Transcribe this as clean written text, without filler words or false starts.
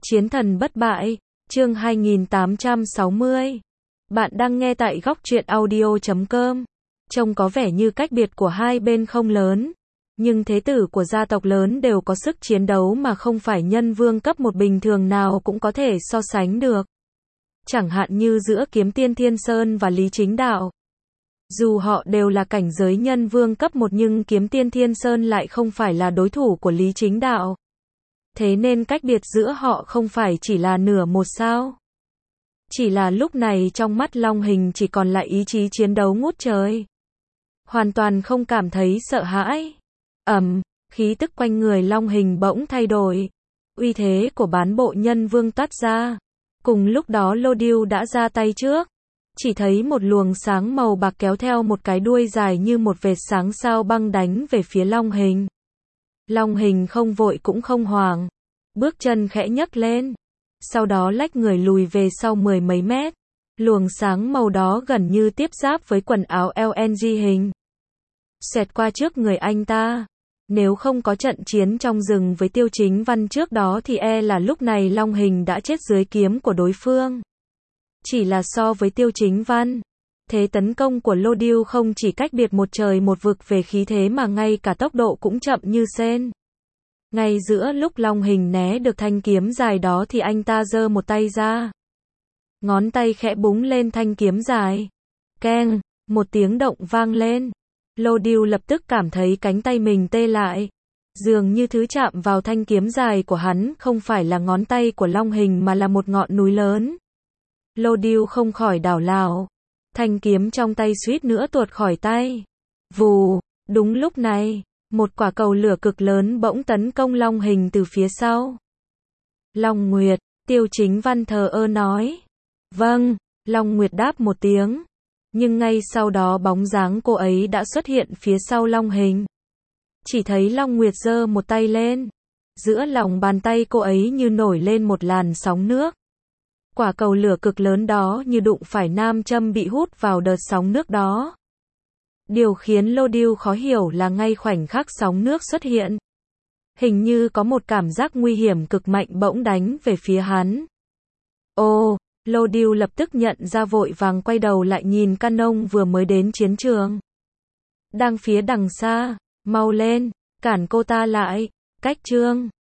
Chiến thần bất bại, chương 2860. Bạn đang nghe tại góc truyện audio.com. Trông có vẻ như cách biệt của hai bên không lớn, nhưng thế tử của gia tộc lớn đều có sức chiến đấu mà không phải nhân vương cấp một bình thường nào cũng có thể so sánh được. Chẳng hạn như giữa Kiếm Tiên Thiên Sơn và Lý Chính Đạo. Dù họ đều là cảnh giới nhân vương cấp 1 nhưng Kiếm Tiên Thiên Sơn lại không phải là đối thủ của Lý Chính Đạo. Thế nên cách biệt giữa họ không phải chỉ là nửa một sao. Chỉ là lúc này trong mắt Long Hình chỉ còn lại ý chí chiến đấu ngút trời. Hoàn toàn không cảm thấy sợ hãi. Khí tức quanh người Long Hình bỗng thay đổi. Uy thế của bán bộ nhân vương toát ra. Cùng lúc đó Lô Điêu đã ra tay trước. Chỉ thấy một luồng sáng màu bạc kéo theo một cái đuôi dài như một vệt sáng sao băng đánh về phía Long Hình. Long Hình không vội cũng không hoảng. Bước chân khẽ nhấc lên. Sau đó lách người lùi về sau 10 mấy mét. Luồng sáng màu đó gần như tiếp giáp với quần áo LNG hình. Xẹt qua trước người anh ta. Nếu không có trận chiến trong rừng với Tiêu Chính Văn trước đó thì là lúc này Long Hình đã chết dưới kiếm của đối phương. Chỉ là so với Tiêu Chính Văn, thế tấn công của Lô Điêu không chỉ cách biệt một trời một vực về khí thế mà ngay cả tốc độ cũng chậm như sên. Ngay giữa lúc Long Hình né được thanh kiếm dài đó thì anh ta giơ một tay ra. Ngón tay khẽ búng lên thanh kiếm dài. Keng, một tiếng động vang lên. Lô Điêu lập tức cảm thấy cánh tay mình tê lại. Dường như thứ chạm vào thanh kiếm dài của hắn không phải là ngón tay của Long Hình mà là một ngọn núi lớn. Lô Điêu không khỏi đảo lảo. Thanh kiếm trong tay suýt nữa tuột khỏi tay. Vù, đúng lúc này, một quả cầu lửa cực lớn bỗng tấn công Long Hình từ phía sau. Long Nguyệt, Tiêu Chính Văn thờ ơ nói. Vâng, Long Nguyệt đáp một tiếng. Nhưng ngay sau đó bóng dáng cô ấy đã xuất hiện phía sau Long Hình. Chỉ thấy Long Nguyệt giơ một tay lên. Giữa lòng bàn tay cô ấy như nổi lên một làn sóng nước. Quả cầu lửa cực lớn đó như đụng phải nam châm bị hút vào đợt sóng nước đó. Điều khiến Lô Điêu khó hiểu là ngay khoảnh khắc sóng nước xuất hiện, hình như có một cảm giác nguy hiểm cực mạnh bỗng đánh về phía hắn. Ồ, Lô Điêu lập tức nhận ra vội vàng quay đầu lại nhìn Canon vừa mới đến chiến trường. Đang phía đằng xa, mau lên, cản cô ta lại, Cách Trương.